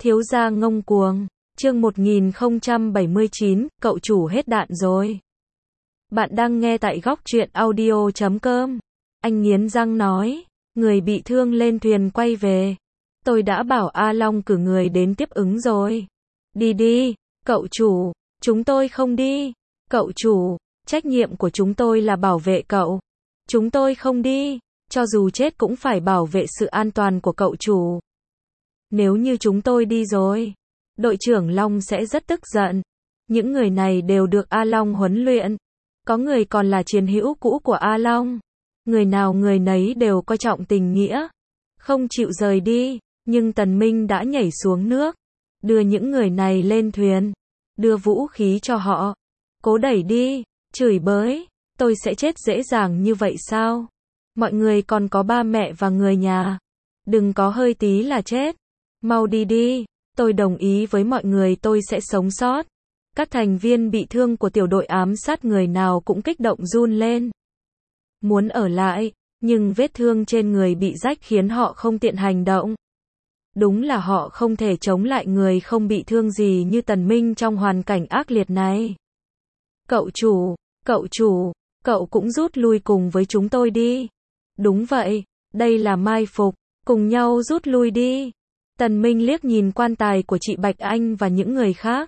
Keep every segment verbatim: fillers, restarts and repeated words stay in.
Thiếu gia ngông cuồng. Chương một nghìn không trăm bảy mươi chín, cậu chủ hết đạn rồi. Bạn đang nghe tại góc truyện audio chấm com. Anh nghiến răng nói, người bị thương lên thuyền quay về. Tôi đã bảo A Long cử người đến tiếp ứng rồi. Đi đi, cậu chủ, chúng tôi không đi. Cậu chủ, trách nhiệm của chúng tôi là bảo vệ cậu. Chúng tôi không đi, cho dù chết cũng phải bảo vệ sự an toàn của cậu chủ. Nếu như chúng tôi đi rồi, đội trưởng Long sẽ rất tức giận. Những người này đều được A Long huấn luyện. Có người còn là chiến hữu cũ của A Long. Người nào người nấy đều coi trọng tình nghĩa, không chịu rời đi. Nhưng Tần Minh đã nhảy xuống nước, đưa những người này lên thuyền, đưa vũ khí cho họ. Cố đẩy đi, chửi bới, tôi sẽ chết dễ dàng như vậy sao? Mọi người còn có ba mẹ và người nhà. Đừng có hơi tí là chết. Mau đi đi, tôi đồng ý với mọi người tôi sẽ sống sót. Các thành viên bị thương của tiểu đội ám sát người nào cũng kích động run lên. Muốn ở lại, nhưng vết thương trên người bị rách khiến họ không tiện hành động. Đúng là họ không thể chống lại người không bị thương gì như Tần Minh trong hoàn cảnh ác liệt này. Cậu chủ, cậu chủ, cậu cũng rút lui cùng với chúng tôi đi. Đúng vậy, đây là mai phục, cùng nhau rút lui đi. Tần Minh liếc nhìn quan tài của chị Bạch Anh và những người khác.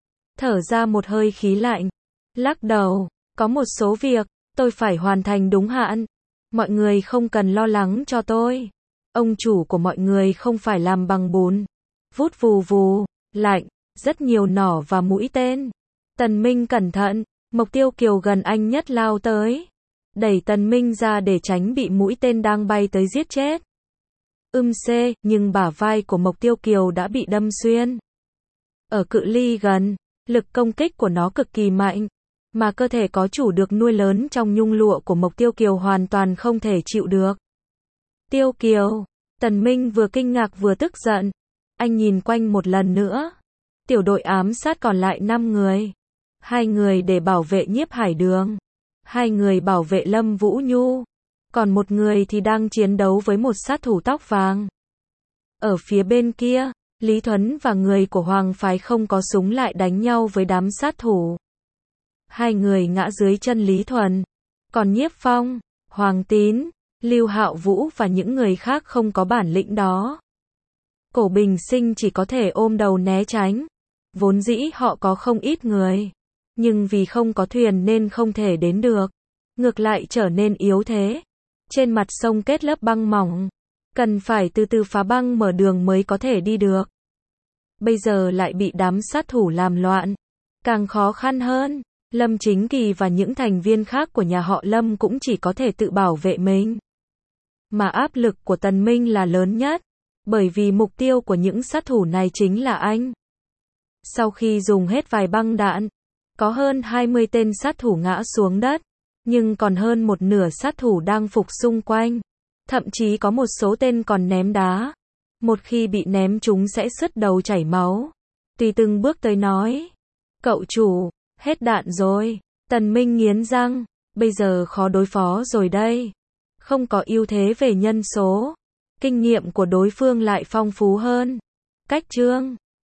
Thở ra một hơi khí lạnh. Lắc đầu, có một số việc, tôi phải hoàn thành đúng hạn. Mọi người không cần lo lắng cho tôi. Ông chủ của mọi người không phải làm bằng bùn. Vút vù vù, lạnh, rất nhiều nỏ và mũi tên. Tần Minh cẩn thận, Mộc Tiêu Kiều gần anh nhất lao tới. Đẩy Tần Minh ra để tránh bị mũi tên đang bay tới giết chết. Ưm xê, nhưng bả vai của Mộc Tiêu Kiều đã bị đâm xuyên. Ở cự ly gần, lực công kích của nó cực kỳ mạnh. Mà cơ thể có chủ được nuôi lớn trong nhung lụa của Mộc Tiêu Kiều hoàn toàn không thể chịu được. Tiêu Kiều, Tần Minh vừa kinh ngạc vừa tức giận. Anh nhìn quanh một lần nữa. Tiểu đội ám sát còn lại năm người. Hai người để bảo vệ Nhiếp Hải Đường. Hai người bảo vệ Lâm Vũ Nhu. Còn một người thì đang chiến đấu với một sát thủ tóc vàng. Ở phía bên kia, Lý Thuấn và người của Hoàng phái không có súng lại đánh nhau với đám sát thủ. Hai người ngã dưới chân Lý Thuần. Còn Nhiếp Phong, Hoàng Tín, Lưu Hạo Vũ và những người khác không có bản lĩnh đó. Cổ Bình Sinh chỉ có thể ôm đầu né tránh. Vốn dĩ họ có không ít người. Nhưng vì không có thuyền nên không thể đến được. Ngược lại trở nên yếu thế. Trên mặt sông kết lớp băng mỏng. Cần phải từ từ phá băng mở đường mới có thể đi được. Bây giờ lại bị đám sát thủ làm loạn. Càng khó khăn hơn. Lâm Chính Kỳ và những thành viên khác của nhà họ Lâm cũng chỉ có thể tự bảo vệ mình. Mà áp lực của Tần Minh là lớn nhất. Bởi vì mục tiêu của những sát thủ này chính là anh. Sau khi dùng hết vài băng đạn, có hơn hai mươi tên sát thủ ngã xuống đất. Nhưng còn hơn một nửa sát thủ đang phục xung quanh. Thậm chí có một số tên còn ném đá. Một khi bị ném chúng sẽ sứt đầu chảy máu. Tùy từng bước tới nói. Cậu chủ, hết đạn rồi. Tần Minh nghiến răng. Bây giờ khó đối phó rồi đây. Không có ưu thế về nhân số. Kinh nghiệm của đối phương lại phong phú hơn. Cách chương.